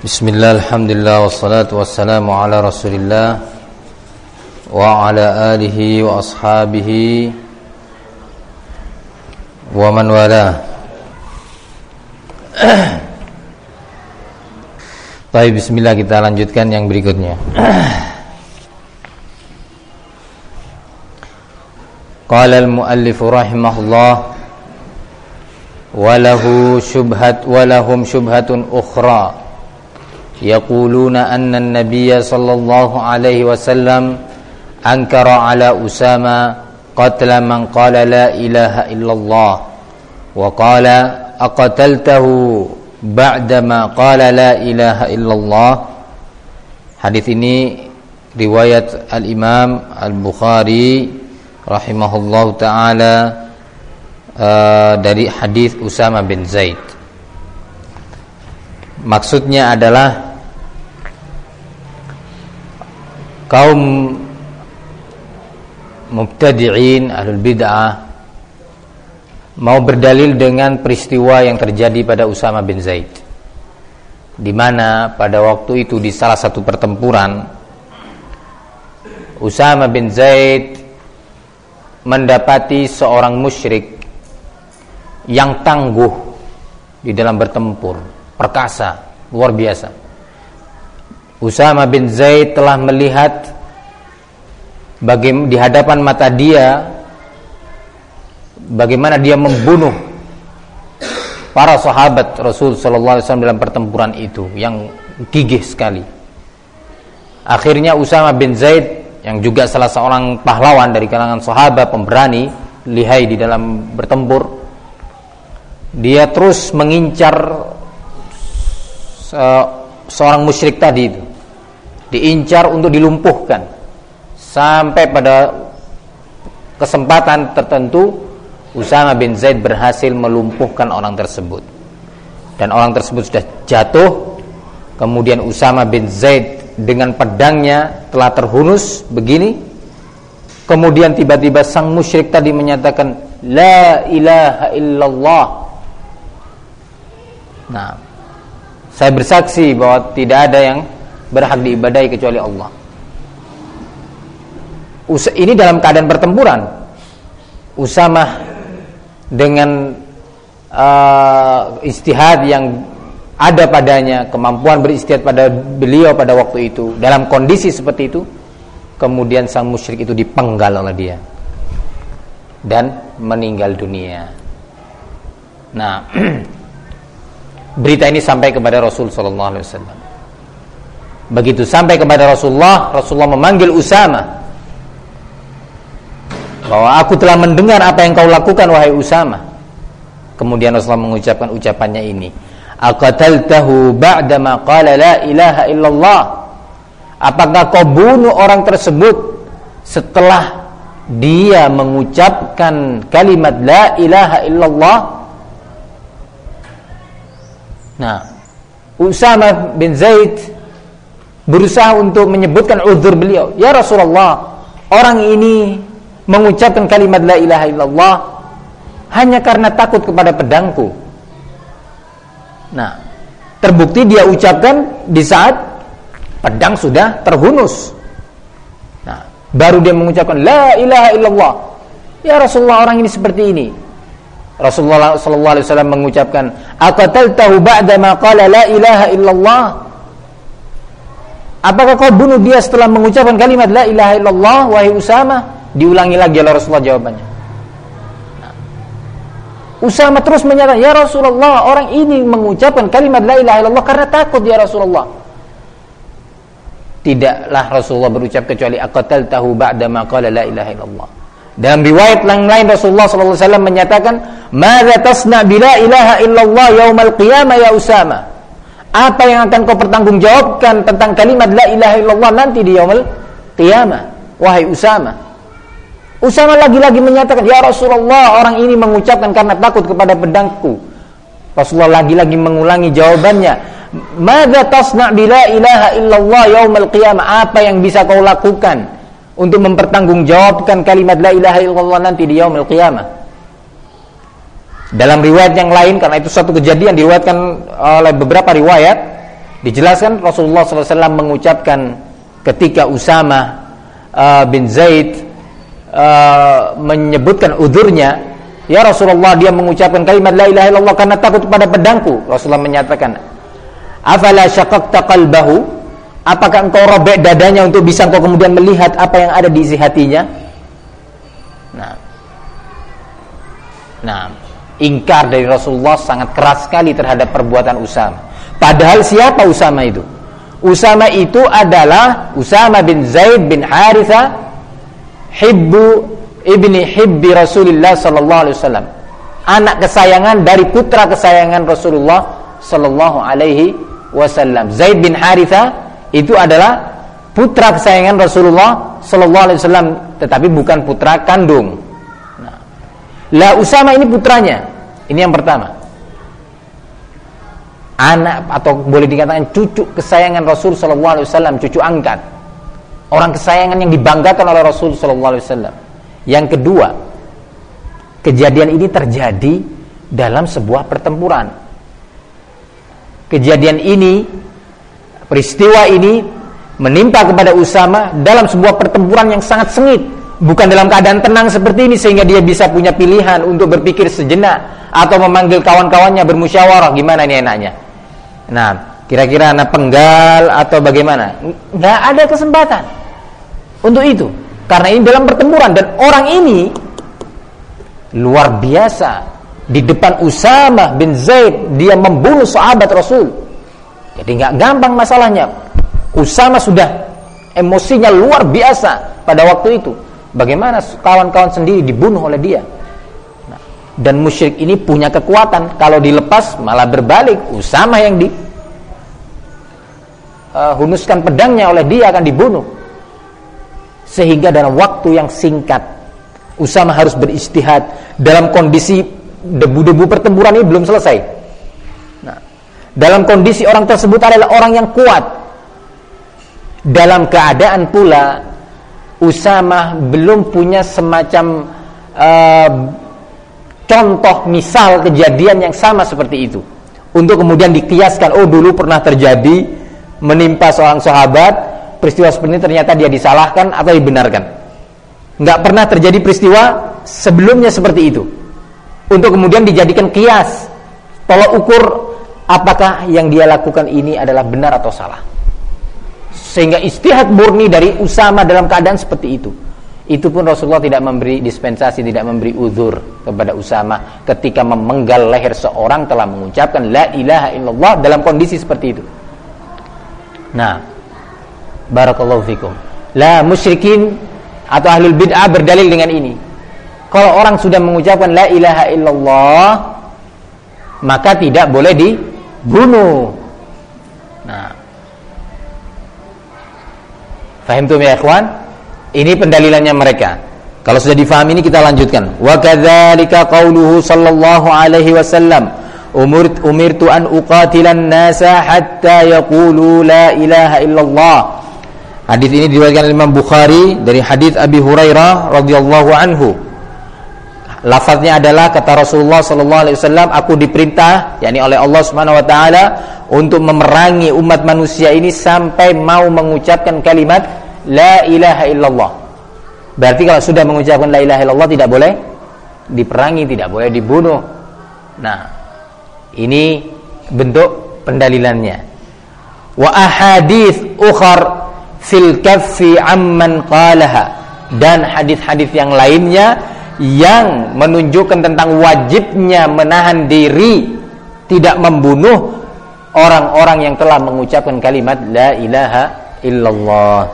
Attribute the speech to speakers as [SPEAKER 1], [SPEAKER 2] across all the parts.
[SPEAKER 1] Bismillah, alhamdulillah, wassalatu wassalamu ala rasulillah wa ala alihi wa ashabihi wa man wala. Baik, bismillah, kita lanjutkan yang berikutnya. Qala al-muallif rahimahullah wa lahum syubhatun ukhra yaquluna anna an-nabiy sallallahu alaihi wasallam ankara ala Usama qatla man qala la ilaha illallah wa qala aqataltahu ba'dama qala la ilaha illallah. Hadis ini riwayat al-Imam Al-Bukhari rahimahullahu taala dari hadis Usama bin Zaid. Maksudnya adalah kaum mubtadi'in, ahlul bid'ah mau berdalil dengan peristiwa yang terjadi pada Usama bin Zaid, di mana pada waktu itu di salah satu pertempuran Usama bin Zaid mendapati seorang musyrik yang tangguh di dalam bertempur, perkasa, luar biasa. Usama bin Zaid telah melihat di hadapan mata dia bagaimana dia membunuh para sahabat Rasul sallallahu alaihi wasallam dalam pertempuran itu yang gigih sekali. Akhirnya Usama bin Zaid yang juga salah seorang pahlawan dari kalangan sahabat, pemberani, lihai di dalam bertempur, dia terus mengincar seorang musyrik tadi itu, diincar untuk dilumpuhkan, sampai pada kesempatan tertentu Usama bin Zaid berhasil melumpuhkan orang tersebut, dan orang tersebut sudah jatuh. Kemudian Usama bin Zaid dengan pedangnya telah terhunus begini. Kemudian tiba-tiba sang musyrik tadi menyatakan la ilaha illallah. Nah, saya bersaksi bahwa tidak ada yang berhak diibadahi kecuali Allah. Ini dalam keadaan pertempuran. Usama dengan ijtihad yang ada padanya, kemampuan beristihad pada beliau pada waktu itu, dalam kondisi seperti itu, kemudian sang musyrik itu dipenggal oleh dia dan meninggal dunia. Nah, berita ini sampai kepada Rasul sallallahu alaihi wasallam. Begitu sampai kepada Rasulullah memanggil Usama, bahwa aku telah mendengar apa yang kau lakukan wahai Usama. Kemudian Rasulullah mengucapkan ucapannya ini, aqataltahu ba'dama qala la ilaha illallah. Apakah kau bunuh orang tersebut setelah dia mengucapkan kalimat la ilaha illallah? Nah, Usama bin Zaid berusaha untuk menyebutkan uzur beliau. Ya Rasulullah, orang ini mengucapkan kalimat la ilaha illallah hanya karena takut kepada pedangku. Nah, terbukti dia ucapkan di saat pedang sudah terhunus. Nah, baru dia mengucapkan la ilaha illallah. Ya Rasulullah, orang ini seperti ini. Rasulullah sallallahu alaihi wasallam mengucapkan, aqataltahu ba'da ma qala la ilaha illallah. Apakah kau bunuh dia setelah mengucapkan kalimat la ilaha illallah wahai Usama? Diulangi lagi oleh Rasulullah jawabannya. Usama terus menyatakan, ya Rasulullah, orang ini mengucapkan kalimat la ilaha illallah karena takut ya Rasulullah. Tidaklah Rasulullah berucap kecuali aqataltahu ba'da ma qala la ilaha illallah. Dalam riwayat yang lain Rasulullah sallallahu alaihi wasallam menyatakan, "Madza tasna bi la ilaha illallah yaumal qiyamah ya Usama?" Apa yang akan kau pertanggungjawabkan tentang kalimat la ilaha illallah nanti di yaumul qiyamah wahai Usama? Usama lagi-lagi menyatakan, ya Rasulullah, orang ini mengucapkan karena takut kepada pedangku. Rasulullah lagi-lagi mengulangi jawabannya, "Madza tasna bi la ilaha illallah yaumal qiyamah?" Apa yang bisa kau lakukan untuk mempertanggungjawabkan kalimat la ilaha illallah nanti di yaumil qiyamah? Dalam riwayat yang lain, karena itu suatu kejadian diriwayatkan oleh beberapa riwayat, Dijelaskan Rasulullah SAW mengucapkan ketika Usama bin Zaid menyebutkan udurnya, ya Rasulullah, dia mengucapkan kalimat la ilaha illallah karena takut pada pedangku. Rasulullah menyatakan, afala syaqaqta qalbahu, apakah engkau robek dadanya untuk bisa engkau kemudian melihat apa yang ada di isi hatinya? Nah, ingkar dari Rasulullah sangat keras sekali terhadap perbuatan Usama. Padahal siapa Usama itu? Usama itu adalah Usama bin Zaid bin Haritha ibni hibbi Rasulullah sallallahu alaihi wasallam, anak kesayangan dari putra kesayangan Rasulullah sallallahu alaihi wasallam. Zaid bin Haritha itu adalah putra kesayangan Rasulullah sallallahu alaihi wasallam, tetapi bukan putra kandung. Lah Usama ini putranya. Ini yang pertama. Anak atau boleh dikatakan cucu kesayangan Rasul sallallahu alaihi wasallam, cucu angkat. Orang kesayangan yang dibanggakan oleh Rasul sallallahu alaihi wasallam. Yang kedua, kejadian ini terjadi dalam sebuah pertempuran. Kejadian ini, peristiwa ini menimpa kepada Usama dalam sebuah pertempuran yang sangat sengit. Bukan dalam keadaan tenang seperti ini sehingga dia bisa punya pilihan untuk berpikir sejenak atau memanggil kawan-kawannya bermusyawarah gimana ini enaknya. Nah, kira-kira anak penggal atau bagaimana? Nggak ada kesempatan untuk itu. Karena ini dalam pertempuran dan orang ini luar biasa. Di depan Usama bin Zaid dia membunuh sahabat Rasul. Jadi nggak gampang masalahnya. Usama sudah emosinya luar biasa pada waktu itu. Bagaimana kawan-kawan sendiri dibunuh oleh dia. Nah, dan musyrik ini punya kekuatan, kalau dilepas malah berbalik. Usama yang hunuskan pedangnya oleh dia akan dibunuh. Sehingga dalam waktu yang singkat Usama harus beristihad dalam kondisi debu-debu pertempuran ini belum selesai. Nah, dalam kondisi orang tersebut adalah orang yang kuat. Dalam keadaan pula Usama belum punya semacam contoh misal kejadian yang sama seperti itu untuk kemudian dikiaskan, oh dulu pernah terjadi menimpa seorang sahabat peristiwa seperti ini, ternyata dia disalahkan atau dibenarkan. Nggak pernah terjadi peristiwa sebelumnya seperti itu untuk kemudian dijadikan kias, tolak ukur apakah yang dia lakukan ini adalah benar atau salah. Sehingga istihad murni dari Usama dalam keadaan seperti itu. Itu pun Rasulullah tidak memberi dispensasi, tidak memberi uzur kepada Usama ketika memenggal leher seorang telah mengucapkan la ilaha illallah dalam kondisi seperti itu. Nah, barakallahu fikum. La musyrikin atau ahlul bid'ah berdalil dengan ini. Kalau orang sudah mengucapkan la ilaha illallah, maka tidak boleh dibunuh. Nah, fahimtum ya ikhwan? Ini pendalilannya mereka. Kalau sudah difahami ini kita lanjutkan. Wa kadzalika qauluhu sallallahu alaihi wasallam, umirtu an uqatilan nasa hatta yaqulu la ilaha illallah. Hadis ini diriwayatkan oleh Imam Bukhari dari hadis Abi Hurairah radhiyallahu anhu. Lafaznya adalah kata Rasulullah sallallahu alaihi wasallam, aku diperintah yakni oleh Allah Subhanahu wa taala untuk memerangi umat manusia ini sampai mau mengucapkan kalimat la ilaha illallah. Berarti kalau sudah mengucapkan la ilaha illallah tidak boleh diperangi, tidak boleh dibunuh. Nah, ini bentuk pendalilannya. Wa ahadits ukhar fil kaffi amman qalaha, dan hadis-hadis yang lainnya yang menunjukkan tentang wajibnya menahan diri tidak membunuh orang-orang yang telah mengucapkan kalimat la ilaha illallah.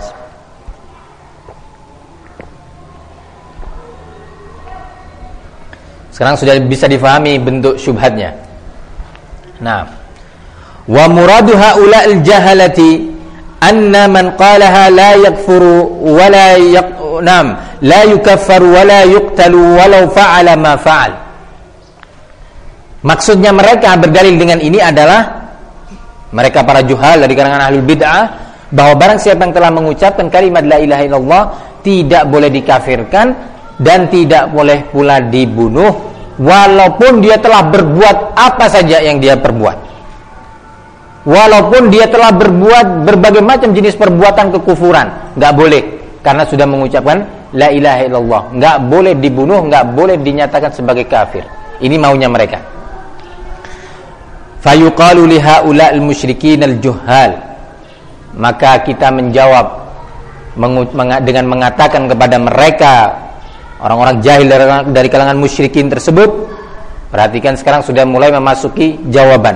[SPEAKER 1] Sekarang sudah bisa difahami bentuk syubhatnya. Nah, wa muradu haula'il jahalati anna man qalaha la yakfuru wa la yukaffaru wa la yuqtalu walau fa'ala ma fa'al. Maksudnya mereka berdalil dengan ini adalah mereka para juhal dari kalangan ahlul bid'ah, bahwa barang siapa yang telah mengucapkan kalimat la ilaha illallah tidak boleh dikafirkan dan tidak boleh pula dibunuh walaupun dia telah berbuat apa saja yang dia perbuat. walaupun dia telah berbuat berbagai macam jenis perbuatan kekufuran, nggak boleh, karena sudah mengucapkan la ilaha illallah, nggak boleh dibunuh, nggak boleh dinyatakan sebagai kafir. Ini maunya mereka. Fayuqalu li haula'il musyrikin al-juhal, maka kita menjawab dengan mengatakan kepada mereka, orang-orang jahil dari kalangan musyrikin tersebut. Perhatikan, sekarang sudah mulai memasuki jawaban.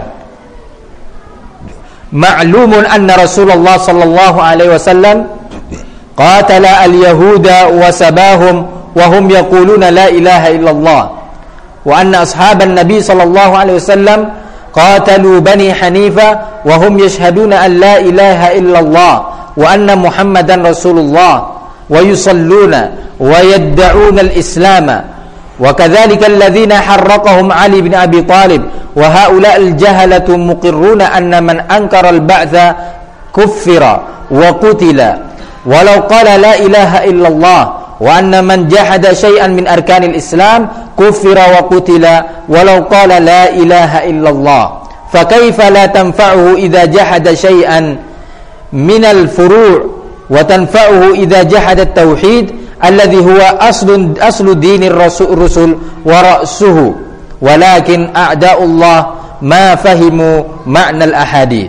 [SPEAKER 1] Ma'lumun anna Rasulullah sallallahu alaihi wasallam qatala al-yahuda wa sabahum wa hum yaquluna la ilaha illallah, wa anna ashaban nabi sallallahu alaihi wasallam qatalu bani hanifa wa hum yashhaduna an la ilaha illallah wa anna muhammadan rasulullah wa yusalluna wa yadda'una al-islam wa kadzalika alladhina harraqahum Ali bin Abi Talib wa haula al-jahalatu muqirruna anna man ankara al-ba'tha kuffira wa qutila walau qala la ilaha illallah wa anna man jahada syai'an min arkanil islam kuffira wa qutila walau qala la ilaha illallah fa kaifa la tanfa'uhu idza jahada syai'an min al-furu' wa tanfa'uhu idza jahada at-tauhid alladhi huwa aslu dinir rusul wa ra'suhu walakin a'da'ullah ma fahimu ma'nal ahadith.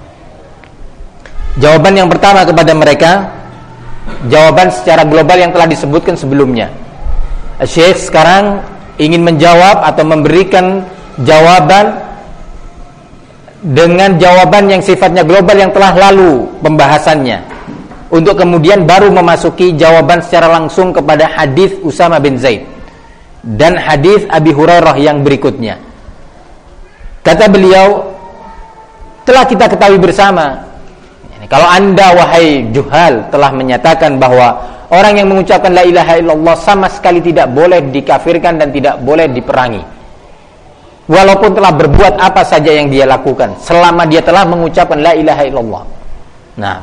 [SPEAKER 1] Jawaban yang pertama kepada mereka, jawaban secara global yang telah disebutkan sebelumnya. Syekh sekarang ingin menjawab atau memberikan jawaban dengan jawaban yang sifatnya global yang telah lalu pembahasannya, untuk kemudian baru memasuki jawaban secara langsung kepada hadis Usama bin Zaid dan hadis Abi Hurairah yang berikutnya. Kata beliau, telah kita ketahui bersama, kalau anda wahai juhal telah menyatakan bahwa orang yang mengucapkan la ilaha illallah sama sekali tidak boleh dikafirkan dan tidak boleh diperangi, walaupun telah berbuat apa saja yang dia lakukan, selama dia telah mengucapkan la ilaha illallah. Nah,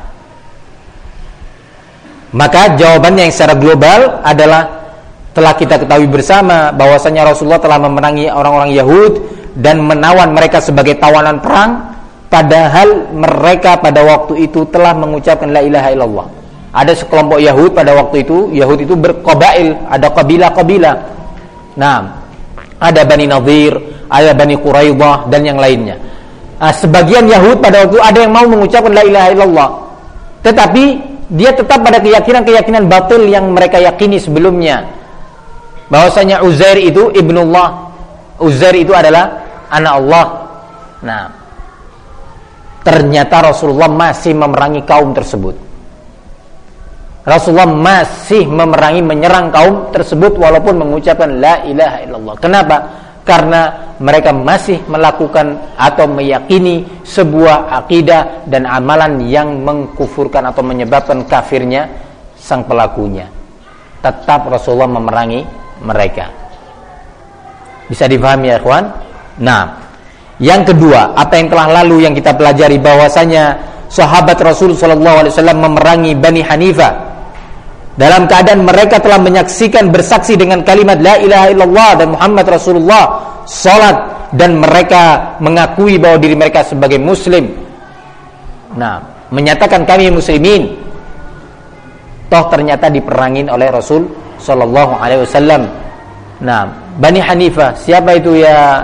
[SPEAKER 1] maka jawabannya yang secara global adalah, telah kita ketahui bersama bahwasanya Rasulullah telah memerangi orang-orang Yahud dan menawan mereka sebagai tawanan perang, padahal mereka pada waktu itu telah mengucapkan la ilaha illallah. Ada sekelompok Yahud pada waktu itu, Yahud itu berqabail, ada kabilah-kabilah. Nah, ada Bani Nadir, ada Bani Quraidah dan yang lainnya. Sebagian Yahud pada waktu itu ada yang mau mengucapkan la ilaha illallah, tetapi dia tetap pada keyakinan-keyakinan batil yang mereka yakini sebelumnya, bahwasanya Uzair itu ibnullah, Uzair itu adalah anak Allah. Nah, ternyata Rasulullah masih memerangi kaum tersebut. Rasulullah masih menyerang kaum tersebut walaupun mengucapkan la ilaha illallah. Kenapa? Karena mereka masih melakukan atau meyakini sebuah akidah dan amalan yang mengkufurkan atau menyebabkan kafirnya sang pelakunya. Tetap Rasulullah memerangi mereka. Bisa difahami ya ikhwan? Nah, yang kedua, apa yang telah lalu yang kita pelajari, bahwasanya sahabat Rasul sallallahu alaihi wasallam memerangi Bani Hanifah dalam keadaan mereka telah menyaksikan, bersaksi dengan kalimat la ilaha illallah dan Muhammad Rasulullah, salat, dan mereka mengakui bahwa diri mereka sebagai muslim. Nah, menyatakan kami muslimin. Toh ternyata diperangin oleh Rasul sallallahu alaihi wasallam. Nah, Bani Hanifah, siapa itu ya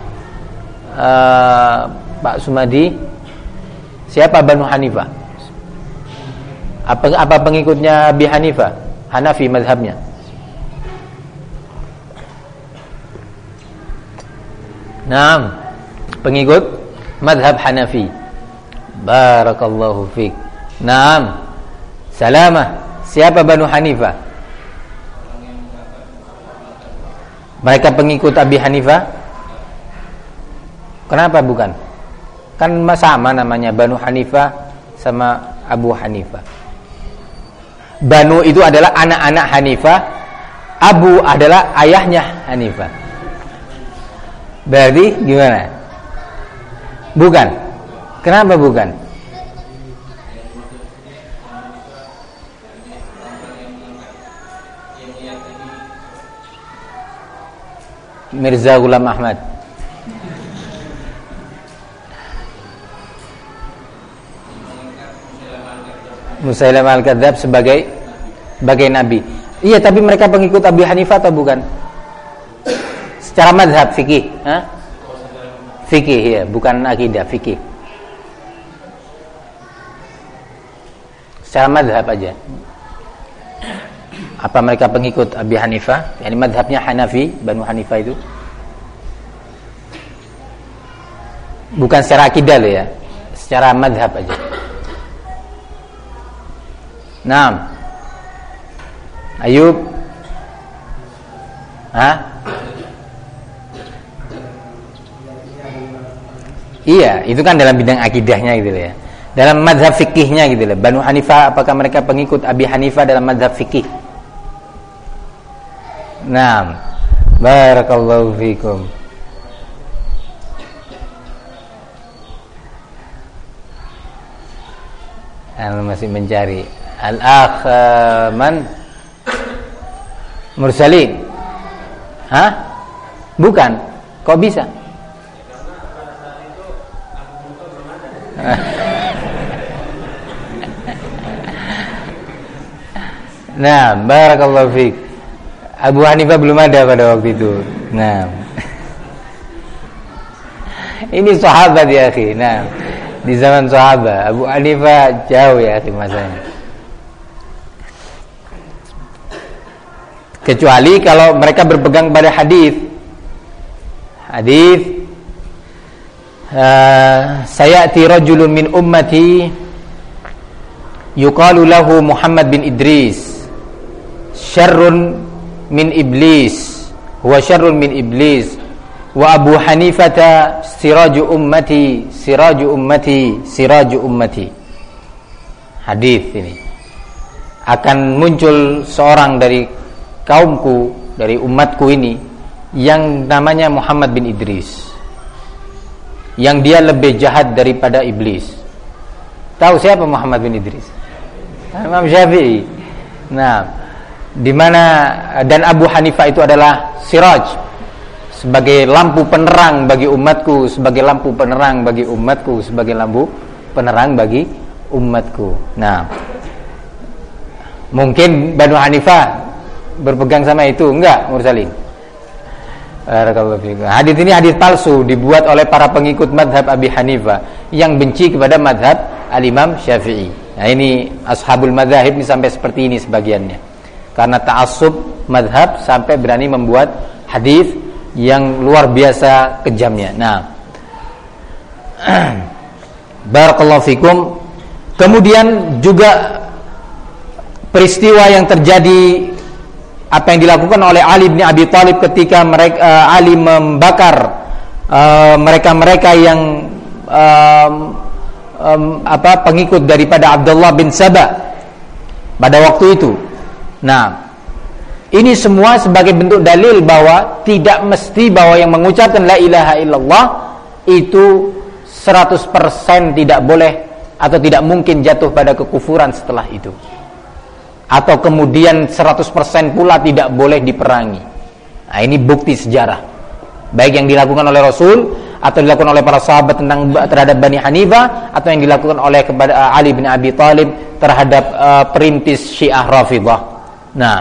[SPEAKER 1] Pak Sumadi? Siapa Banu Hanifah? Apa pengikutnya Abi Hanifah? Hanafi mazhabnya. Naam, pengikut mazhab Hanafi. Barakallahu fiik. Naam. Salamah. Siapa Banu Hanifah? Mereka pengikut Abi Hanifah? Kenapa bukan? Kan sama namanya, Banu Hanifah sama Abu Hanifah. Banu itu adalah anak-anak Hanifah, Abu adalah ayahnya Hanifah. Berarti gimana? Bukan. Kenapa bukan? Mirza Ghulam Ahmad. Musailamah al-Kadzdzab sebagai nabi. Iya, tapi mereka pengikut Abu Hanifah atau bukan? Secara mazhab fikih, fikih ya, bukan akidah, fikih. Secara mazhab aja. Apa mereka pengikut Abi Hanifah? Yani mazhabnya Hanafi, Banu Hanifah itu. Bukan secara akidah loh ya, secara mazhab aja. Naam. Ayub. Iya, itu kan dalam bidang akidahnya gitu loh ya. Dalam mazhab fikihnya gitu loh. Banu Hanifah, apakah mereka pengikut Abi Hanifah dalam mazhab fikih? Naam. Barakallahu fikum. Masih mencari al-akh man mursalin. Bukan. Kok bisa? Nah, barakallahu fiik. Abu Hanifah belum ada pada waktu itu. Nah. Ini sahabat ya akhi. Nah, di zaman sahabat Abu Hanifah jauh ya akhi masanya. Kecuali kalau mereka berpegang pada hadis. Sayati rajulun min ummati yuqalu lahu Muhammad bin Idris syarrun min iblis, huwa syarrun min iblis, wa Abu Hanifata siraju ummati, siraju ummati, siraju ummati. Hadis ini akan muncul seorang dari kaumku, dari umatku ini yang namanya Muhammad bin Idris, yang dia lebih jahat daripada iblis. Tahu siapa Muhammad bin Idris? Imam Syafi'i. Nah, di mana dan Abu Hanifah itu adalah siraj, sebagai lampu penerang bagi umatku, sebagai lampu penerang bagi umatku, sebagai lampu penerang bagi umatku. Nah, mungkin Banu Hanifah berpegang sama itu, enggak mursalin. Hadis ini hadis palsu dibuat oleh para pengikut madhab Abi Hanifah yang benci kepada madhab Al-Imam Syafi'i. Nah, ini ashabul madhahib ini sampai seperti ini sebagiannya, karena ta'assub madhab sampai berani membuat hadis yang luar biasa kejamnya. Nah, barakallahu fikum. Kemudian juga peristiwa yang terjadi, apa yang dilakukan oleh Ali bin Abi Thalib ketika Ali membakar mereka-mereka yang pengikut daripada Abdullah bin Sabah pada waktu itu. Nah, ini semua sebagai bentuk dalil bahwa tidak mesti bahwa yang mengucapkan la ilaha illallah itu 100% tidak boleh atau tidak mungkin jatuh pada kekufuran setelah itu, atau kemudian 100% pula tidak boleh diperangi. Nah, ini bukti sejarah, baik yang dilakukan oleh Rasul atau dilakukan oleh para sahabat terhadap Bani Hanifah, atau yang dilakukan oleh kepada Ali bin Abi Thalib terhadap perintis Syiah Rafidhah. Nah,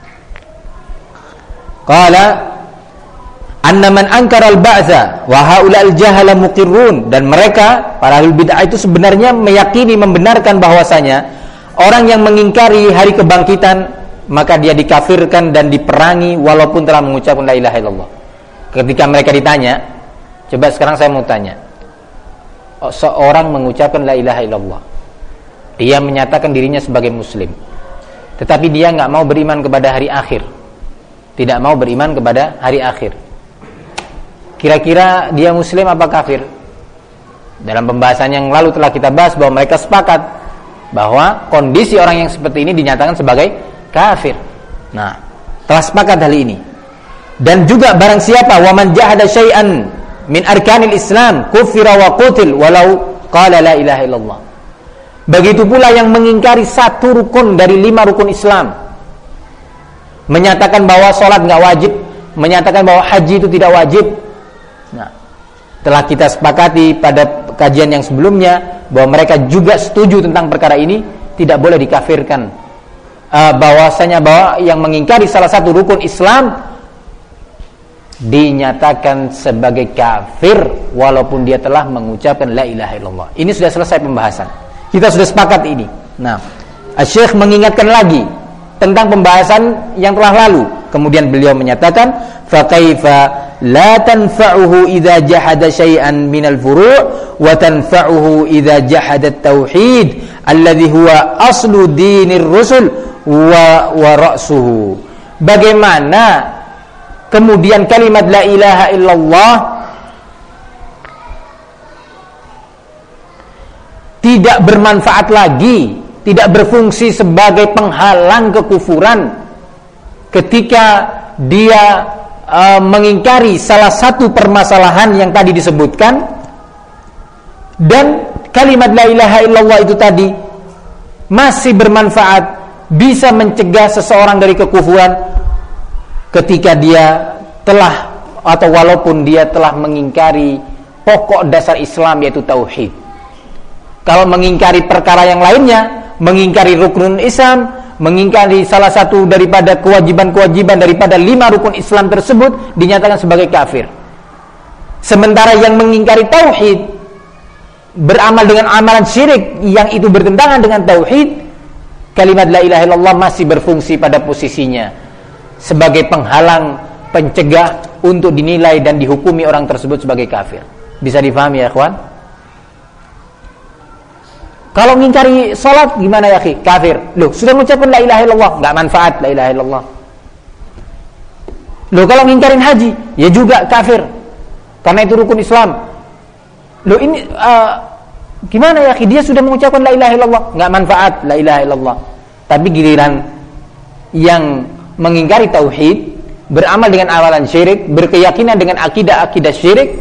[SPEAKER 1] qala anna man ankara al-ba'tsa wa haula al-jahala muqirrun, dan mereka para ahli bid'ah itu sebenarnya meyakini, membenarkan bahwasanya orang yang mengingkari hari kebangkitan maka dia dikafirkan dan diperangi walaupun telah mengucapkan la ilaha illallah. Ketika mereka ditanya, coba sekarang saya mau tanya, seorang mengucapkan la ilaha illallah, dia menyatakan dirinya sebagai muslim, tetapi dia nggak mau beriman kepada hari akhir, tidak mau beriman kepada hari akhir. Kira-kira dia muslim apa kafir? Dalam pembahasan yang lalu telah kita bahas bahwa mereka sepakat bahwa kondisi orang yang seperti ini dinyatakan sebagai kafir. Nah, telah sepakat hal ini. Dan juga barang siapa wa man jahada syai'an min arkanil Islam kufira wa qutil walau qala la ilaha illallah. Begitu pula yang mengingkari satu rukun dari 5 rukun Islam, menyatakan bahwa salat enggak wajib, menyatakan bahwa haji itu tidak wajib. Nah, telah kita sepakati pada kajian yang sebelumnya bahwa mereka juga setuju tentang perkara ini, tidak boleh dikafirkan. Bahwasanya bahwa yang mengingkari salah satu rukun Islam dinyatakan sebagai kafir walaupun dia telah mengucapkan la ilaha illallah. Ini sudah selesai pembahasan. Kita sudah sepakat ini. Nah, Syekh mengingatkan lagi tentang pembahasan yang telah lalu. Kemudian beliau menyatakan, fa kaifa la tanfa'uhu idza jahada syai'an minal furu' wa tanfa'uhu idza jahada at-tauhid alladhi huwa aslu dinir rusul wa ra'suhu. Bagaimana kemudian kalimat la ilaha illallah tidak bermanfaat lagi, tidak berfungsi sebagai penghalang kekufuran ketika dia mengingkari salah satu permasalahan yang tadi disebutkan, dan kalimat la ilaha illallah itu tadi masih bermanfaat, bisa mencegah seseorang dari kekufuran ketika dia telah atau walaupun dia telah mengingkari pokok dasar Islam, yaitu tauhid. Kalau mengingkari perkara yang lainnya, mengingkari rukun Islam, mengingkari salah satu daripada kewajiban-kewajiban daripada 5 rukun Islam tersebut, dinyatakan sebagai kafir. Sementara yang mengingkari tauhid, beramal dengan amalan syirik yang itu bertentangan dengan tauhid, kalimat la ilaha illallah masih berfungsi pada posisinya sebagai penghalang, pencegah untuk dinilai dan dihukumi orang tersebut sebagai kafir. Bisa difahami ya ikhwan? Kalau mengingkari salat gimana ya akhi? Kafir. Loh, sudah mengucapkan la ilaha illallah, enggak manfaat la ilaha illallah. Loh, kalau mengingkarin haji, ya juga kafir. Karena itu rukun Islam. Loh, ini gimana ya akhi? Dia sudah mengucapkan la ilaha illallah, enggak manfaat la ilaha illallah. Tapi giliran yang mengingkari tauhid, beramal dengan amalan syirik, berkeyakinan dengan akidah-akidah syirik,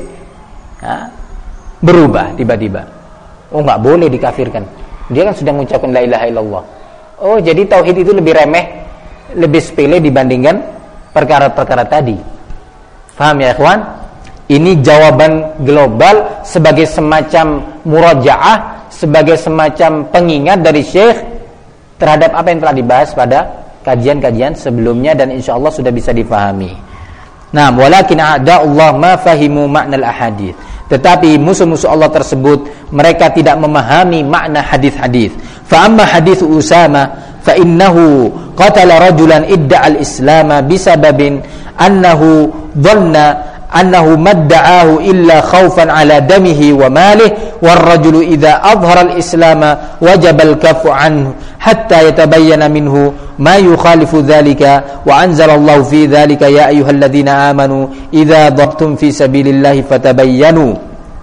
[SPEAKER 1] berubah tiba-tiba. Oh, enggak boleh dikafirkan. Dia kan sudah mengucapkan la ilaha illallah. Oh, jadi tauhid itu lebih remeh, lebih sepele dibandingkan perkara-perkara tadi. Paham ya ikhwan? Ini jawaban global sebagai semacam murajaah, sebagai semacam pengingat dari Syekh terhadap apa yang telah dibahas pada kajian-kajian sebelumnya, dan insyaallah sudah bisa difahami. Nah, walakin a'da'ullah ma fahimu ma'nal ahadits. Tetapi musuh-musuh Allah tersebut, mereka tidak memahami makna hadis-hadis. Fa amma hadis Usama fa innahu qatala rajulan idda'a al-islam bisababin annahu dhanna annahu madda'ahu illa khawfan ala damihi wa malihi war rajulu idza adhara al-islam wajaba al-kaffu anhu hatta yatabayyana minhu ma yukhalifu dhalika wa anzalallahu fi dhalika ya ayyuhalladzina amanu idza darabtum fi sabilillahi fatabayyanu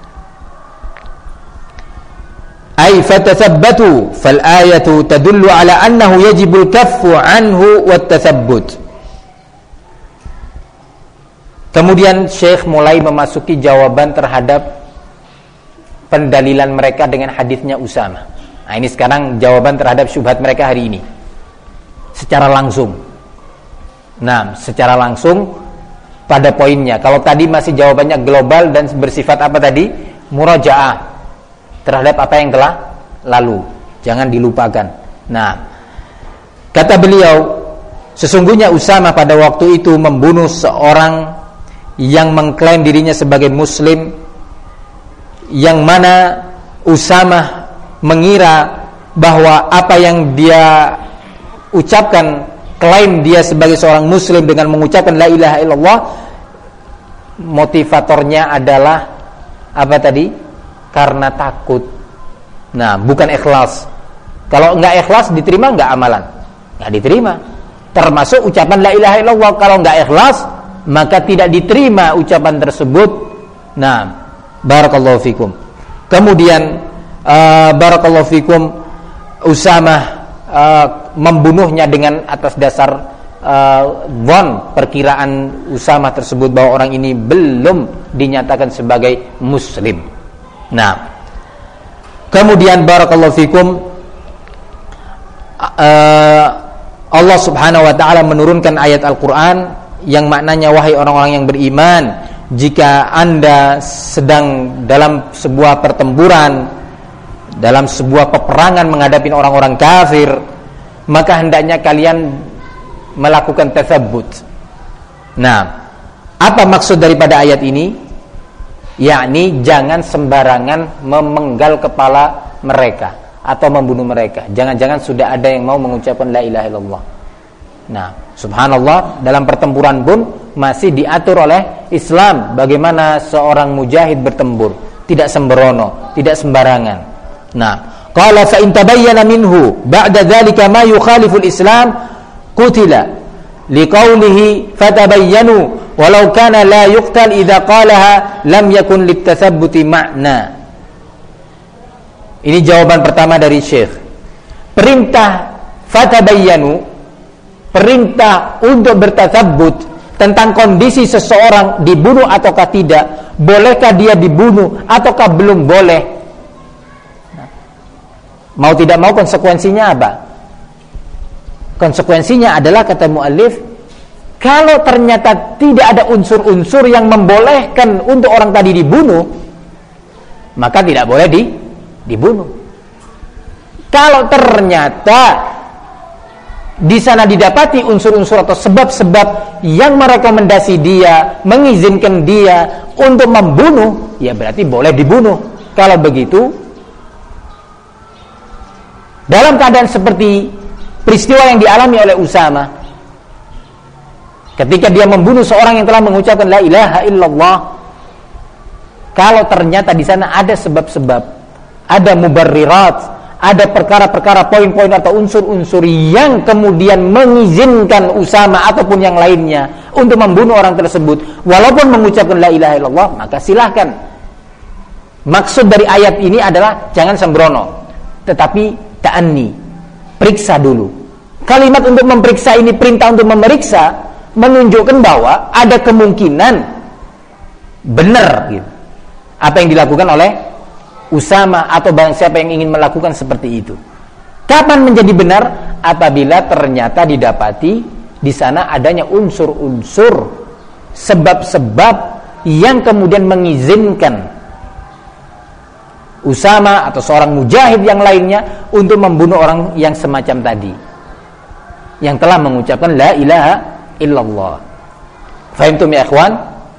[SPEAKER 1] ay fatathabbatu fal ayatu tadullu ala annahu yajibu al-kaffu anhu wat tathabbut. Kemudian Syekh mulai memasuki jawaban terhadap pendalilan mereka dengan hadisnya Usama. Nah, ini sekarang jawaban terhadap syubhat mereka hari ini secara langsung. Nah, secara langsung pada poinnya. Kalau tadi masih jawabannya global dan bersifat apa tadi? Murajaah terhadap apa yang telah lalu. Jangan dilupakan. Nah, kata beliau, sesungguhnya Usama pada waktu itu membunuh seorang yang mengklaim dirinya sebagai muslim, yang mana Usama mengira bahwa apa yang dia ucapkan, klaim dia sebagai seorang muslim dengan mengucapkan la ilaha illallah, motivatornya adalah apa tadi? Karena takut. Nah, bukan ikhlas. Kalau enggak ikhlas diterima enggak amalan? Enggak diterima. Termasuk ucapan la ilaha illallah, kalau enggak ikhlas maka tidak diterima ucapan tersebut. Nah, barakallahu fikum. Kemudian barakallahu fikum, Usama membunuhnya dengan atas dasar perkiraan Usama tersebut bahwa orang ini belum dinyatakan sebagai muslim. Nah, kemudian barakallahu fikum, Allah Subhanahu wa taala menurunkan ayat Al-Qur'an yang maknanya, wahai orang-orang yang beriman, jika Anda sedang dalam sebuah pertempuran dalam sebuah peperangan menghadapi orang-orang kafir, maka hendaknya kalian melakukan tatsabbut. Nah, apa maksud daripada ayat ini? Yakni jangan sembarangan memenggal kepala mereka atau membunuh mereka. Jangan-jangan sudah ada yang mau mengucapkan la ilaha illallah. Nah, subhanallah, dalam pertempuran pun masih diatur oleh Islam bagaimana seorang mujahid bertempur, tidak sembrono, tidak sembarangan. Nah, qala fa in tabayyana minhu ba'da dzalika ma yukhalifu al-Islam qutila liqaulihi fatabayyanu walau kana la yuqtal idza qalaha lam yakun litathabbuti ma'na. Ini jawaban pertama dari Syekh. Perintah fatabayyanu, perintah untuk bertatsabbut tentang kondisi seseorang dibunuh ataukah tidak, bolehkah dia dibunuh ataukah belum boleh. Mau tidak mau konsekuensinya apa? Konsekuensinya adalah, kata muallif, kalau ternyata tidak ada unsur-unsur yang membolehkan untuk orang tadi dibunuh, maka tidak boleh dibunuh. Kalau ternyata di sana didapati unsur-unsur atau sebab-sebab yang merekomendasi dia, mengizinkan dia untuk membunuh, ya berarti boleh dibunuh. Kalau begitu, dalam keadaan seperti peristiwa yang dialami oleh Usama, ketika dia membunuh seorang yang telah mengucapkan la ilaha illallah, kalau ternyata di sana ada sebab-sebab, ada mubarrirat, ada perkara-perkara, poin-poin atau unsur-unsur yang kemudian mengizinkan Usama ataupun yang lainnya untuk membunuh orang tersebut walaupun mengucapkan la ilaha illallah, maka silahkan. Maksud dari ayat ini adalah jangan sembrono, tetapi ta'anni, periksa dulu. Kalimat untuk memeriksa ini, perintah untuk memeriksa, menunjukkan bahwa ada kemungkinan benar gitu apa yang dilakukan oleh Usama atau barang siapa yang ingin melakukan seperti itu. Kapan menjadi benar? Apabila ternyata didapati di sana adanya unsur-unsur, sebab-sebab yang kemudian mengizinkan Usama atau seorang mujahid yang lainnya untuk membunuh orang yang semacam tadi, yang telah mengucapkan la ilaha illallah. Fahimtum ya ikhwan?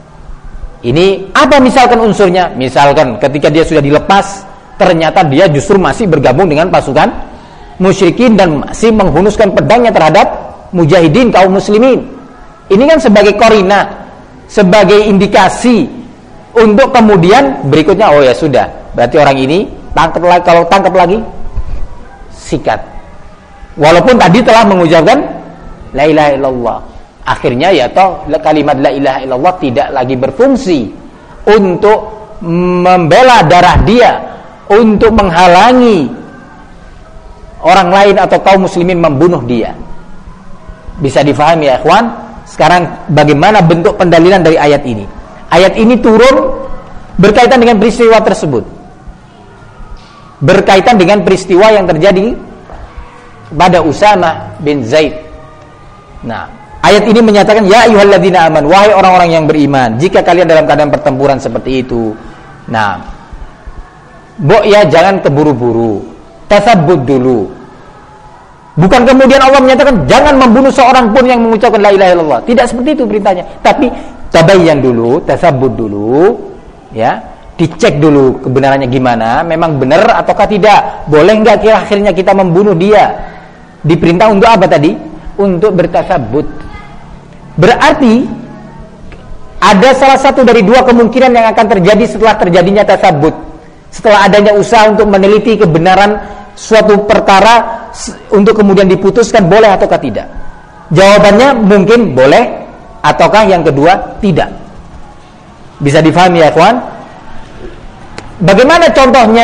[SPEAKER 1] Ini apa misalkan unsurnya? Misalkan ketika dia sudah dilepas, ternyata dia justru masih bergabung dengan pasukan musyrikin dan masih menghunuskan pedangnya terhadap mujahidin kaum muslimin. Ini kan sebagai korina, sebagai indikasi untuk kemudian berikutnya, oh ya sudah, berarti orang ini tangkap lagi, kalau tangkap lagi sikat. Walaupun tadi telah mengucapkan la ilaha illallah. Akhirnya ya toh kalimat la ilaha illallah tidak lagi berfungsi untuk membela darah dia, untuk menghalangi orang lain atau kaum muslimin membunuh dia. Bisa difahami ya ikhwan? Sekarang bagaimana bentuk pendalilan dari ayat ini? Ayat ini turun berkaitan dengan peristiwa tersebut, berkaitan dengan peristiwa yang terjadi pada Usama bin Zaid. Nah, ayat ini menyatakan, ya ayyuhalladzina amanu, wahai orang-orang yang beriman, jika kalian dalam keadaan pertempuran seperti itu, nah, ya jangan keburu-buru, tatsabbut dulu. Bukan kemudian Allah menyatakan jangan membunuh seorang pun yang mengucapkan la ilaha illallah. Tidak seperti itu perintahnya, tapi tabayyan dulu, tatsabbut dulu, ya, dicek dulu kebenarannya gimana, memang benar ataukah tidak, boleh enggak kira akhirnya kita membunuh dia. Diperintah untuk apa tadi? Untuk bertatsabbut. Berarti ada salah satu dari dua kemungkinan yang akan terjadi setelah terjadinya tatsabbut, setelah adanya usaha untuk meneliti kebenaran suatu perkara untuk kemudian diputuskan boleh ataukah tidak. Jawabannya mungkin boleh, ataukah yang kedua tidak. Bisa difahami ya kawan? Bagaimana contohnya?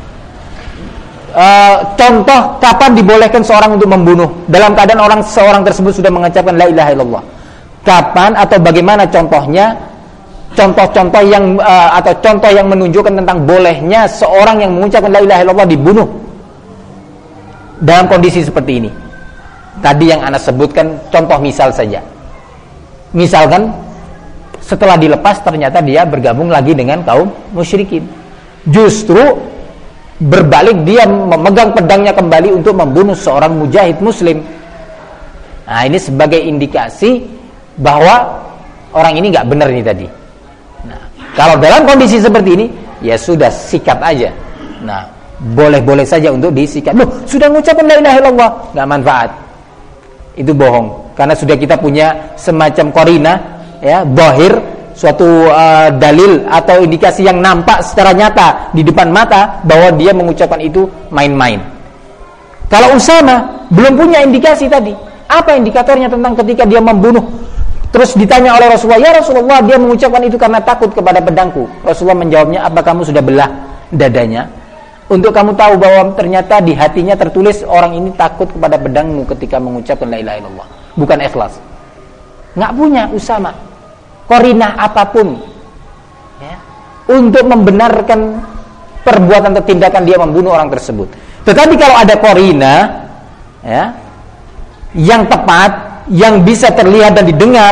[SPEAKER 1] Contoh kapan dibolehkan seorang untuk membunuh dalam keadaan seorang tersebut sudah mengucapkan la ilaha illallah. Kapan atau bagaimana contohnya? Contoh-contoh yang atau contoh yang menunjukkan tentang bolehnya seorang yang mengucapkan la ilaha illallah dibunuh dalam kondisi seperti ini. Tadi yang Anas sebutkan contoh misal saja. Misalkan setelah dilepas ternyata dia bergabung lagi dengan kaum musyrikin. Justru berbalik dia memegang pedangnya kembali untuk membunuh seorang mujahid muslim. Nah, ini sebagai indikasi bahwa orang ini nggak benar ini tadi. Nah, kalau dalam kondisi seperti ini, ya sudah, sikat aja. Nah, boleh-boleh saja untuk disikat. Loh, sudah mengucapkan la ilaha illallah, nggak manfaat. Itu bohong. Karena sudah kita punya semacam qarinah, ya, zahir, suatu dalil atau indikasi yang nampak secara nyata di depan mata bahwa dia mengucapkan itu main-main. Kalau Usama belum punya indikasi tadi. Apa indikatornya tentang ketika dia membunuh? Terus ditanya oleh Rasulullah, "Ya Rasulullah, dia mengucapkan itu karena takut kepada pedangku." Rasulullah menjawabnya, "Apa kamu sudah belah dadanya untuk kamu tahu bahwa ternyata di hatinya tertulis orang ini takut kepada pedangmu ketika mengucapkan la ilaha illallah, bukan ikhlas." Nggak punya Usama qarinah apapun, ya, untuk membenarkan perbuatan atau tindakan dia membunuh orang tersebut. Tetapi kalau ada qarinah, ya, yang tepat, yang bisa terlihat dan didengar,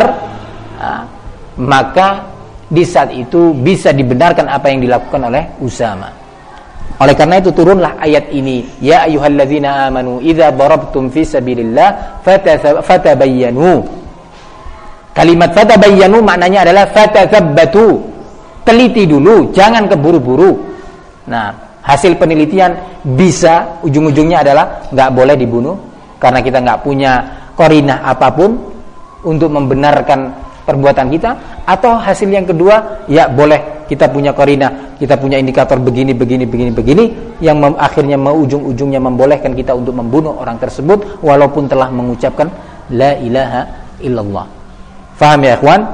[SPEAKER 1] maka di saat itu bisa dibenarkan apa yang dilakukan oleh Usama. Oleh karena itu turunlah ayat ini, ya ayyuhalladzina amanu idza darabtum fi sabilillah fatabayyanu. Kalimat fatabayyanu maknanya adalah fatathabbatu. Teliti dulu, jangan keburu-buru. Nah, hasil penelitian bisa ujung-ujungnya adalah nggak boleh dibunuh karena kita nggak punya qarinah apapun untuk membenarkan perbuatan kita, atau hasil yang kedua, ya boleh kita punya qarinah, kita punya indikator begini yang akhirnya ujung-ujungnya membolehkan kita untuk membunuh orang tersebut walaupun telah mengucapkan la ilaha illallah. Faham ya ikhwan?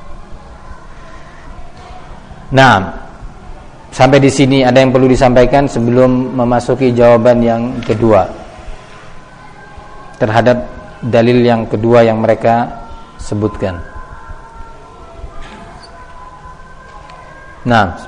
[SPEAKER 1] Nah, sampai di sini ada yang perlu disampaikan sebelum memasuki jawaban yang kedua terhadap dalil yang kedua yang mereka sebutkan. Nah,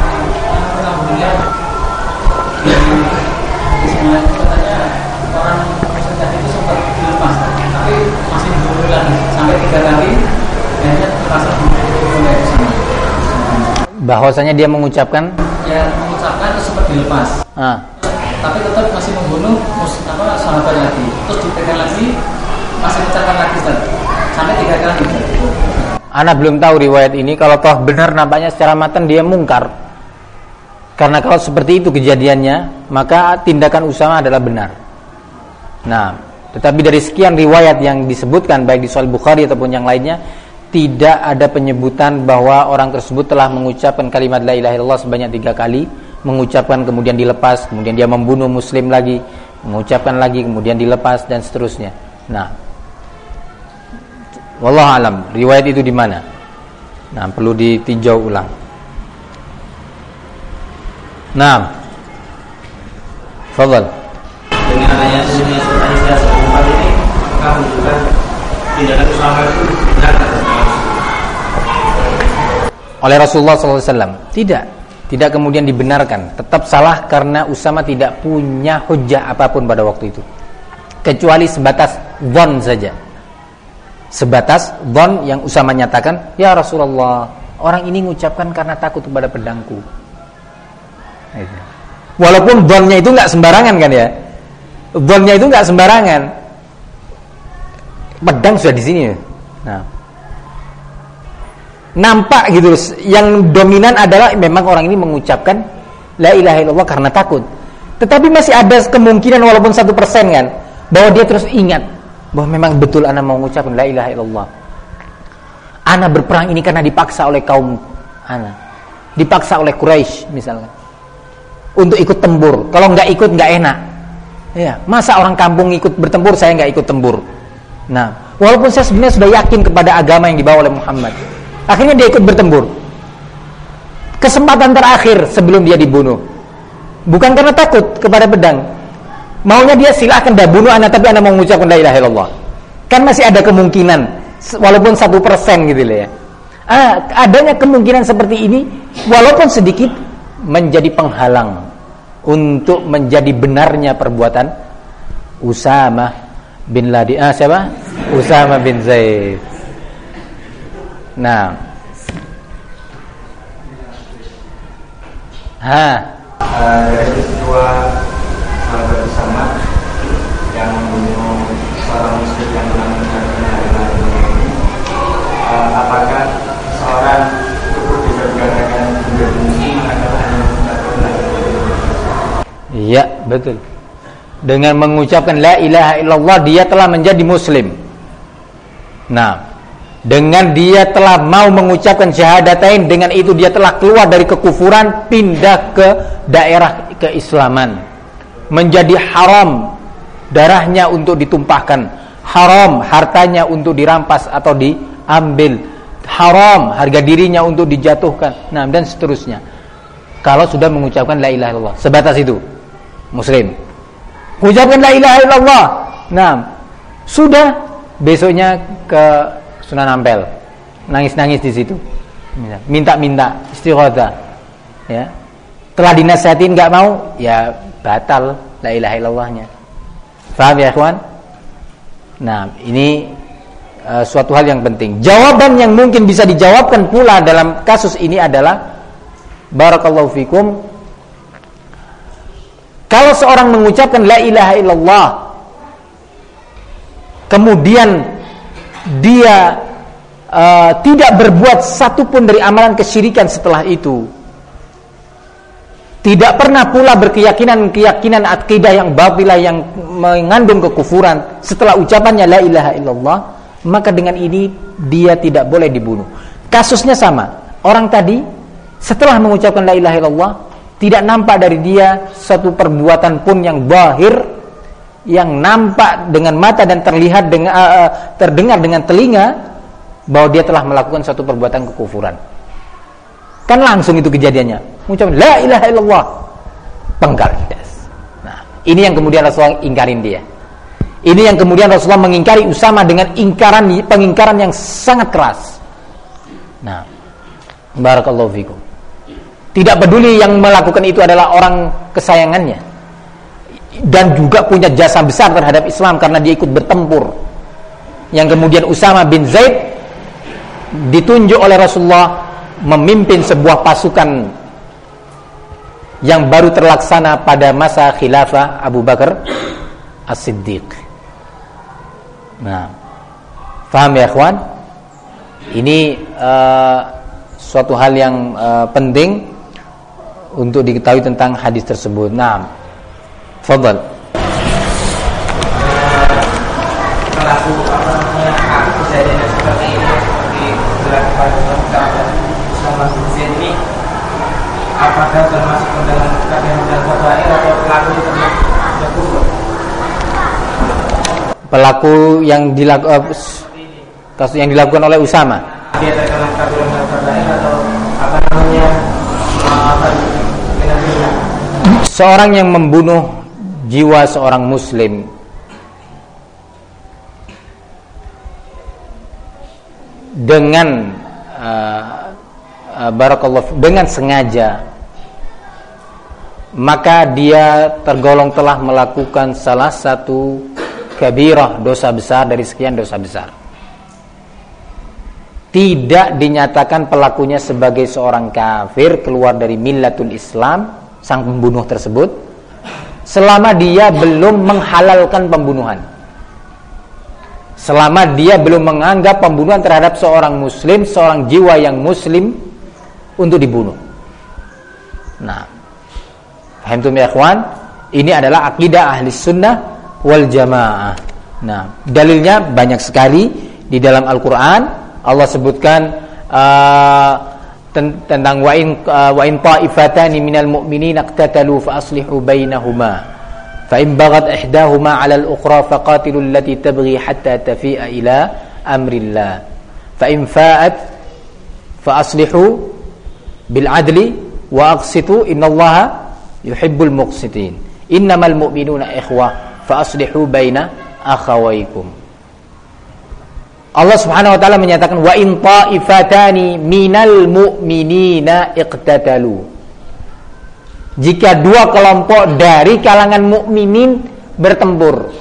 [SPEAKER 2] orang presentasi itu sempat dilepas, tapi masih dibunuh lagi sampai 3 kali, akhirnya terpaksa oleh Usama.
[SPEAKER 1] Bahwasanya dia mengucapkan,
[SPEAKER 2] ya mengucapkan itu sempat dilepas, tapi tetap masih membunuh sahabat lagi, terus dipegang lagi, masih mengucapkan lagi sampai 3 kali.
[SPEAKER 1] Ana belum tahu riwayat ini. Kalau toh benar nampaknya secara matan dia mungkar. Karena kalau seperti itu kejadiannya, maka tindakan Usama adalah benar. Nah, tetapi dari sekian riwayat yang disebutkan baik di Sahih Bukhari ataupun yang lainnya, tidak ada penyebutan bahwa orang tersebut telah mengucapkan kalimat la ilaha illallah sebanyak 3 kali, mengucapkan kemudian dilepas, kemudian dia membunuh muslim lagi, mengucapkan lagi kemudian dilepas dan seterusnya. Nah, wallahu alam, riwayat itu di mana? Nah, perlu ditinjau ulang. Nah, fadhal.
[SPEAKER 3] Dengan adanya dunia hadis keempat ini, maka menunjukkan tindakan Usama itu benar atau salah
[SPEAKER 1] oleh Rasulullah SAW? Tidak kemudian dibenarkan, tetap salah karena Usama tidak punya hujjah apapun pada waktu itu, kecuali sebatas dhon saja. Sebatas dhon yang Usama nyatakan, ya Rasulullah, orang ini mengucapkan karena takut kepada pedangku. Walaupun dhonnya itu nggak sembarangan kan ya, dhonnya itu nggak sembarangan. Pedang sudah di sini. Nah, nampak gitu. Yang dominan adalah memang orang ini mengucapkan la ilaha illallah karena takut. Tetapi masih ada kemungkinan walaupun 1% kan, bahwa dia terus ingat bahwa memang betul ana mau mengucapkan la ilaha illallah. Ana berperang ini karena dipaksa oleh kaum ana, dipaksa oleh Quraisy misalnya, untuk ikut tempur. Kalau nggak ikut nggak enak. Ya, masa orang kampung ikut bertempur, saya nggak ikut tempur. Nah, walaupun saya sebenarnya sudah yakin kepada agama yang dibawa oleh Muhammad, akhirnya dia ikut bertempur. Kesempatan terakhir sebelum dia dibunuh, bukan karena takut kepada pedang, maunya dia silahkan dah bunuh anak, tapi anak mau mengucapkan la ilaha illallah. Kan masih ada kemungkinan, walaupun 1% gitu lah ya. Adanya kemungkinan seperti ini, walaupun sedikit, menjadi penghalang untuk menjadi benarnya perbuatan Usama bin Laden. Siapa? Usama bin Zaid. Nah,
[SPEAKER 3] dari peristiwa sahabat bersama yang membunuh seorang muslim yang menangkan apakah seorang itu bisa dikatakan menjadi muslim atau hanya mengucapkan?
[SPEAKER 1] Iya, betul. Dengan mengucapkan la ilaha illallah dia telah menjadi muslim. Nah, dengan dia telah mau mengucapkan syahadatain, dengan itu dia telah keluar dari kekufuran, pindah ke daerah keislaman. Menjadi haram darahnya untuk ditumpahkan, haram hartanya untuk dirampas atau diambil, haram harga dirinya untuk dijatuhkan, nah dan seterusnya. Kalau sudah mengucapkan la ilaha illallah, sebatas itu muslim. Ucapkan la ilaha illallah, nah sudah, besoknya ke Sunan Ampel, nangis-nangis di situ, minta-minta istighatsah, ya. Telah dinasihatin nggak mau, ya batal la ilaha illallahnya. Paham ya ikhwan? Nah, ini suatu hal yang penting. Jawaban yang mungkin bisa dijawabkan pula dalam kasus ini adalah, barakallahu fikum, kalau seorang mengucapkan la ilaha illallah kemudian dia tidak berbuat satupun dari amalan kesyirikan setelah itu, tidak pernah pula berkeyakinan akidah yang batilah yang mengandung kekufuran setelah ucapannya la ilaha illallah, maka dengan ini dia tidak boleh dibunuh. Kasusnya sama. Orang tadi setelah mengucapkan la ilaha illallah tidak nampak dari dia satu perbuatan pun yang zahir, yang nampak dengan mata dan terlihat dengan terdengar dengan telinga bahwa dia telah melakukan suatu perbuatan kekufuran. Kan langsung itu kejadiannya, mengucapkan la ilaha illallah, penggal. Nah, ini yang kemudian Rasulullah ingkarin dia. Ini yang kemudian Rasulullah mengingkari Usama dengan pengingkaran yang sangat keras. Nah, barakallahu fikum. Tidak peduli yang melakukan itu adalah orang kesayangannya dan juga punya jasa besar terhadap Islam karena dia ikut bertempur. Yang kemudian Usama bin Zaid ditunjuk oleh Rasulullah memimpin sebuah pasukan yang baru terlaksana pada masa khilafah Abu Bakar As-Siddiq. Nah, paham ya ikhwan? Ini suatu hal yang penting untuk diketahui tentang hadis tersebut. Nah, fadhal.
[SPEAKER 3] Pelaku kejadian seperti ini seperti dilakukan sama ini, apakah termasuk dalam kategori dan kabair atau pelaku termasuk kufur?
[SPEAKER 1] Pelaku yang kasus yang dilakukan oleh Usama.
[SPEAKER 3] Dia terkena kategori dan kabair atau apa namanya?
[SPEAKER 1] Seorang yang membunuh jiwa seorang muslim dengan dengan sengaja, maka dia tergolong telah melakukan salah satu kabirah, dosa besar dari sekian dosa besar. Tidak dinyatakan pelakunya sebagai seorang kafir, keluar dari millatul Islam, sang pembunuh tersebut, selama dia belum menghalalkan pembunuhan, selama dia belum menganggap pembunuhan terhadap seorang muslim, seorang jiwa yang muslim untuk dibunuh. Nah, paham tuh ya ikhwan? Ini adalah akidah ahli sunnah wal jamaah. Nah, dalilnya banyak sekali di dalam Al-Quran. Allah sebutkan tentang wa in ta'ifatani minal mu'minina iqtatalu fa aslihu bainahuma fa in baghat ihdahuma 'ala al-ukhra faqatilu allati tabghi hatta tafi'a ila amrillah fa in fa'at fa aslihu bil 'adli wa aqsitu innallaha yuhibbul muqsitin innamal mu'minuna ikhwah fa aslihu baina akhawaykum. Allah Subhanahu wa taala menyatakan wa in ta'ifatani minal mu'minina iqtatalu. Jika dua kelompok dari kalangan mukminin bertempur.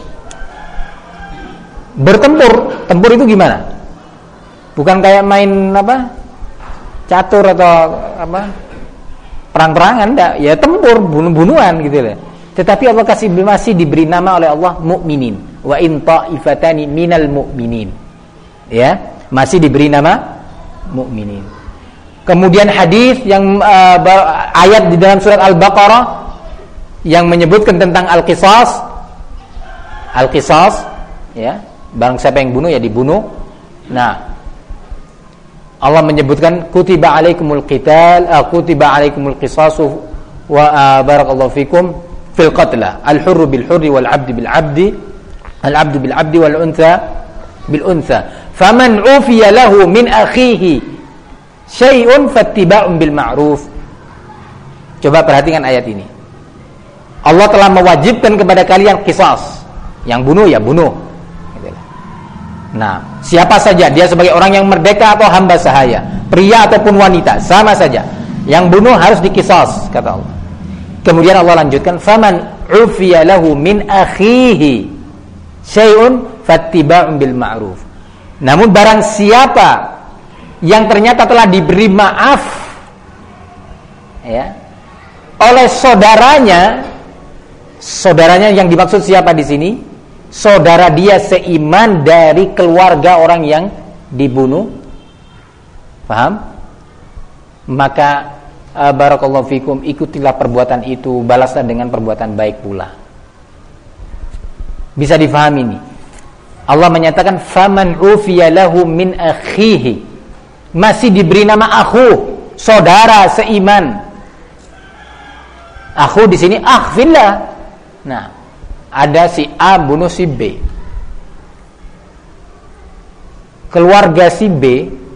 [SPEAKER 1] Tempur itu gimana? Bukan kayak main catur atau perang-perangan, enggak, ya tempur, bunuh-bunuhan gitu loh. Tetapi Allah masih diberi nama oleh Allah mukminin. Wa in ta'ifatani minal mu'minin. Ya, masih diberi nama mukminin. Kemudian hadis yang ayat di dalam surat Al-Baqarah yang menyebutkan tentang al-qisas, ya, barang siapa yang bunuh ya dibunuh. Nah, Allah menyebutkan kutiba alaikumul qital, kutiba alaikumul qisasu wa barakallahu fikum fil qatla, al-hurru bil hurri wal 'abdu bil 'abdi, al-'abdu bil 'abdi wal untha bil untha. Faman 'ufiya lahu min akhihi syai'un fattiba'un bil ma'ruf. Coba perhatikan ayat ini. Allah telah mewajibkan kepada kalian qisas. Yang bunuh ya bunuh. Nah, siapa saja dia sebagai orang yang merdeka atau hamba sahaya, pria ataupun wanita, sama saja. Yang bunuh harus diqisas, kata Allah. Kemudian Allah lanjutkan, faman 'ufiya lahu min akhihi syai'un fattiba'un bil ma'ruf. Namun barang siapa yang ternyata telah diberi maaf ya oleh saudaranya yang dimaksud siapa di sini? Saudara dia seiman dari keluarga orang yang dibunuh. Paham? Maka barakallahu fikum, ikutilah perbuatan itu, balaslah dengan perbuatan baik pula. Bisa difahami ini. Allah menyatakan faman ufiya lahu min akhihi, masih diberi nama akhu, saudara seiman. Akhu di sini akh fillah. Nah, ada si A bunuh si B. Keluarga si B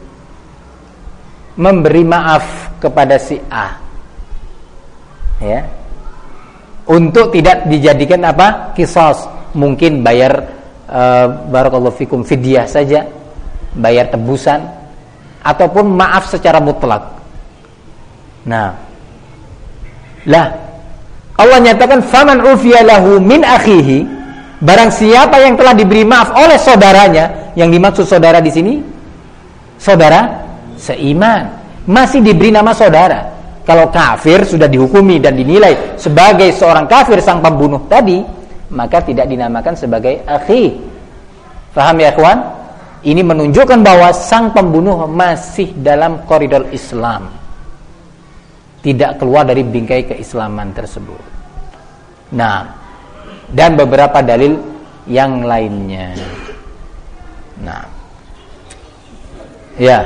[SPEAKER 1] memberi maaf kepada si A, ya, untuk tidak dijadikan apa? Qisas. Mungkin bayar barakallahu fikum fidyah saja, bayar tebusan, ataupun maaf secara mutlak. Nah, Allah nyatakan faman ufiya lahu min akhihi, barang siapa yang telah diberi maaf oleh saudaranya. Yang dimaksud saudara di sini saudara seiman, masih diberi nama saudara. Kalau kafir sudah dihukumi dan dinilai sebagai seorang kafir sang pembunuh tadi, maka tidak dinamakan sebagai akhi. Faham ya ikhwan? Ini menunjukkan bahwa sang pembunuh masih dalam koridor Islam, tidak keluar dari bingkai keislaman tersebut. Nah, dan beberapa dalil yang lainnya. Nah, ya.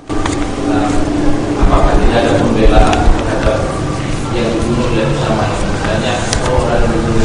[SPEAKER 3] Apakah tidak ada pembelaan terhadap yang dibunuh dan sama, misalnya orang yang dibunuh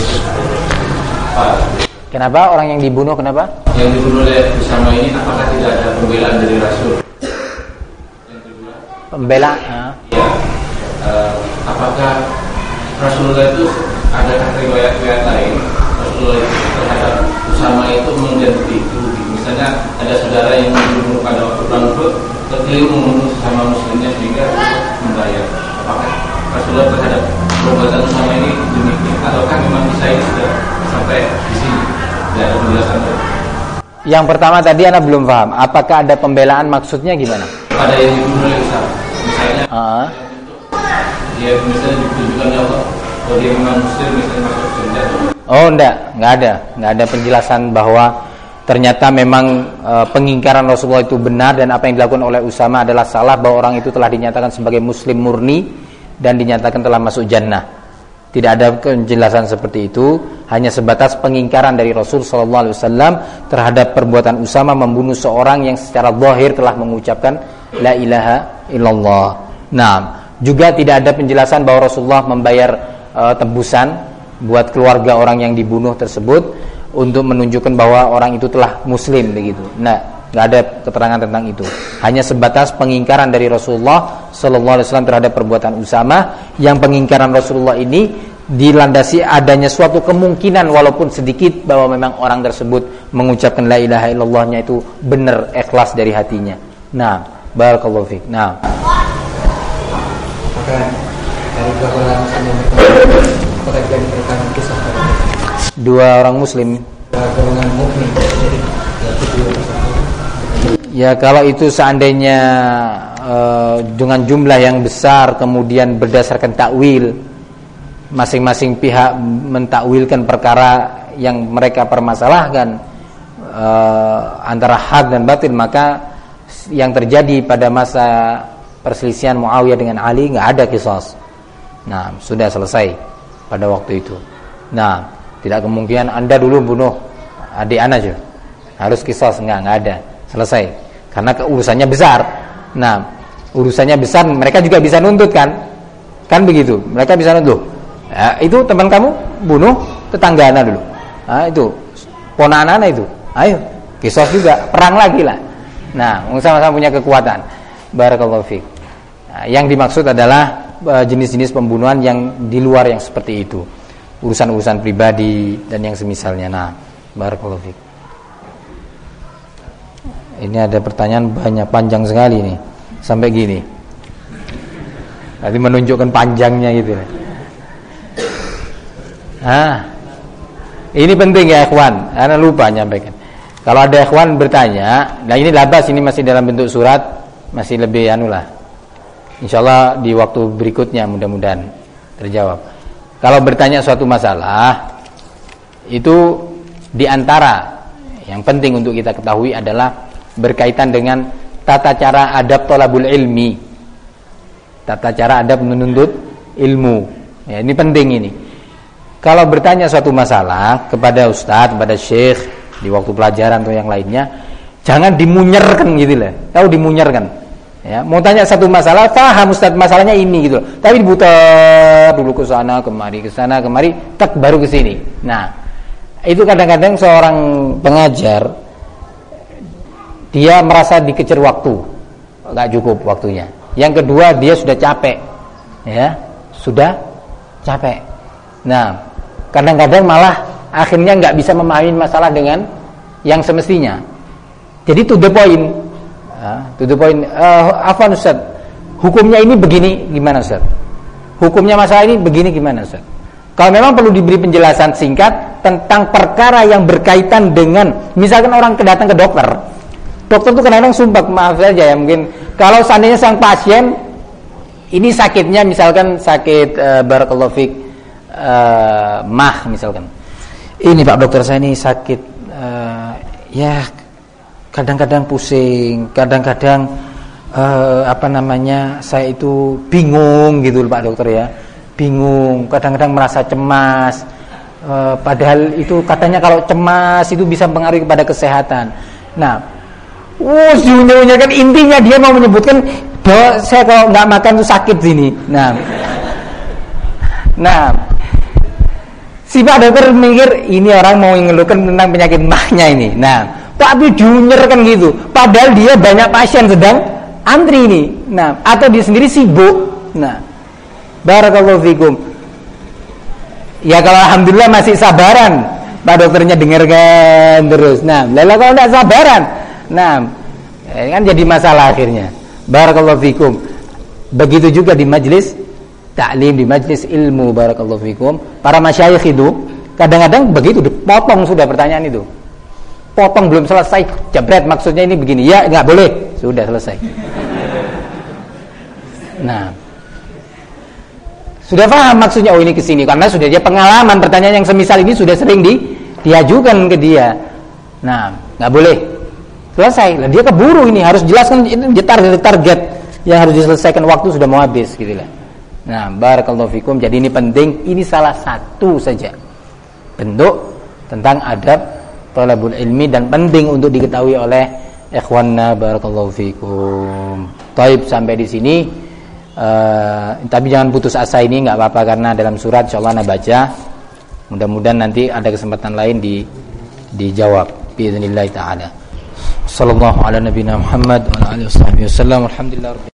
[SPEAKER 1] Kenapa orang yang dibunuh? Kenapa?
[SPEAKER 3] Yang dibunuh oleh bersama ini, apakah tidak ada pembelaan dari Rasul? Yang kedua,
[SPEAKER 1] pembelaan?
[SPEAKER 3] Ya. Apakah Rasulullah itu adakah riwayat-riwayat lain Rasulullah terhadap Usama itu mengganti itu? Misalnya ada saudara yang dibunuh pada waktu perang Uhud, terkeliru membunuh sesama muslimnya sehingga membayar. Apakah Rasulullah terhadap perbuatan Usama ini demikian, ataukah memang bisa ini sudah sampai di sini? Tidak ada penjelasan.
[SPEAKER 1] Yang pertama tadi Anda belum paham. Apakah ada pembelaan, maksudnya gimana?
[SPEAKER 3] Pada yang dibunuh oleh Usama, misalnya dia misalnya ditunjukkan ya Allah, kalau dia memang muslim misalnya masuk surga.
[SPEAKER 1] Oh enggak ada penjelasan bahwa ternyata memang pengingkaran Rasulullah itu benar dan apa yang dilakukan oleh Usama adalah salah, bahwa orang itu telah dinyatakan sebagai muslim murni dan dinyatakan telah masuk jannah. Tidak ada penjelasan seperti itu, hanya sebatas pengingkaran dari Rasul sallallahu alaihi wasallam terhadap perbuatan Usama membunuh seorang yang secara zahir telah mengucapkan la ilaha illallah. Nah, juga tidak ada penjelasan bahwa Rasulullah membayar tebusan buat keluarga orang yang dibunuh tersebut untuk menunjukkan bahwa orang itu telah muslim begitu. Nah, enggak ada keterangan tentang itu. Hanya sebatas pengingkaran dari Rasulullah sallallahu alaihi wasallam terhadap perbuatan Usama, yang pengingkaran Rasulullah ini dilandasi adanya suatu kemungkinan walaupun sedikit bahwa memang orang tersebut mengucapkan la ilaha illallahnya itu benar ikhlas dari hatinya. Nah, barakallahu fiik. Nah,
[SPEAKER 2] dari golongan muslim apakah tidak diberikan kisah
[SPEAKER 1] dua orang muslim
[SPEAKER 2] golongan mukmin
[SPEAKER 1] Ya kalau itu seandainya dengan jumlah yang besar kemudian berdasarkan takwil, masing-masing pihak mentakwilkan perkara yang mereka permasalahkan antara hak dan batil, maka yang terjadi pada masa perselisihan Muawiyah dengan Ali nggak ada qisas. Nah, sudah selesai pada waktu itu. Nah, tidak kemungkinan Anda dulu bunuh adik Anda juga harus qisas, nggak ada, selesai. Karena urusannya besar. Nah, urusannya besar, mereka juga bisa nuntut kan begitu, mereka bisa nuntut. Ya, itu teman kamu bunuh tetangga Anda dulu. Nah, itu ponakan Anda itu, ayo qisas juga, perang lagi lah. Nah, sama-sama punya kekuatan. Barakallahu fiik. Nah, yang dimaksud adalah jenis-jenis pembunuhan yang di luar yang seperti itu, urusan-urusan pribadi dan yang semisalnya. Nah, barakallahu fiik. Ini ada pertanyaan banyak, panjang sekali nih, sampai gini. Tadi menunjukkan panjangnya gitu. Ini penting ya ikhwan, karena lupa nyampaikan. Kalau ada ikhwan bertanya, nah ini labas, ini masih dalam bentuk surat, masih lebih anulah. Insyaallah di waktu berikutnya mudah-mudahan terjawab. Kalau bertanya suatu masalah, itu diantara yang penting untuk kita ketahui adalah berkaitan dengan tata cara adab thalabul ilmi, tata cara adab menuntut ilmu. Ya, ini penting ini. Kalau bertanya suatu masalah kepada ustadz, kepada syekh di waktu pelajaran atau yang lainnya, jangan dimunyerkan gitu lah. Tahu dimunyerkan? Ya, mau tanya satu masalah, paham ustaz masalahnya ini gitu loh. Tapi diputar dulu ke sana kemari, tak baru ke sini. Nah, itu kadang-kadang seorang pengajar dia merasa dikejar waktu, enggak cukup waktunya. Yang kedua, dia sudah capek. Ya, sudah capek. Nah, kadang-kadang malah akhirnya enggak bisa memahami masalah dengan yang semestinya. Jadi to the point. To the point. Afwan Ustaz, hukumnya ini begini gimana Ustaz? Hukumnya masalah ini begini gimana Ustaz? Kalau memang perlu diberi penjelasan singkat tentang perkara yang berkaitan dengan, misalkan orang datang ke dokter. Dokter itu kadang-kadang sumpah, maaf saja ya, mungkin kalau seandainya sang pasien ini sakitnya misalkan sakit barakallahu fik mah misalkan. Ini Pak dokter, saya ini sakit ya kadang-kadang pusing, kadang-kadang saya itu bingung gitu Pak dokter ya, bingung, kadang-kadang merasa cemas, padahal itu katanya kalau cemas itu bisa mempengaruhi kepada kesehatan. Nah, sebenarnya kan intinya dia mau menyebutkan bahwa saya kalau nggak makan tuh sakit sini. Nah, si Pak dokter mikir ini orang mau mengeluhkan tentang penyakit mahnya ini. Nah, tapi junior kan gitu. Padahal dia banyak pasien sedang antri ini. Nah, atau dia sendiri sibuk. Nah, barakallahu fikum. Ya kalau alhamdulillah masih sabaran, Pak dokternya dengarkan terus. Nah, lalu kalau tidak sabaran, nah, kan jadi masalah akhirnya. Barakallahu fikum. Begitu juga di majelis taklim, di majelis ilmu, barakallahu fikum. Para masyayikh itu kadang-kadang begitu dipotong sudah pertanyaan itu. Potong belum selesai, jabret maksudnya ini begini. Ya, enggak boleh. Sudah selesai. Nah, sudah paham maksudnya, oh ini kesini karena sudah dia pengalaman, pertanyaan yang semisal ini sudah sering diajukan ke dia. Nah, enggak boleh. Selesai. Lah dia keburu ini, harus jelaskan ini target yang harus diselesaikan, waktu sudah mau habis gitu lah. Nah, barakallahu fikum. Jadi ini penting, ini salah satu saja bentuk tentang adab thalabul ilmi dan penting untuk diketahui oleh ikhwanna, barakallahu fikum. Taib sampai di sini. Tapi jangan putus asa, ini enggak apa-apa karena dalam surat insyaallah Anda baca. Mudah-mudahan nanti ada kesempatan lain dijawab باذنillah taala. Sallallahu ala nabiyina Muhammad wa ala alihi wasallam. Alhamdulillah.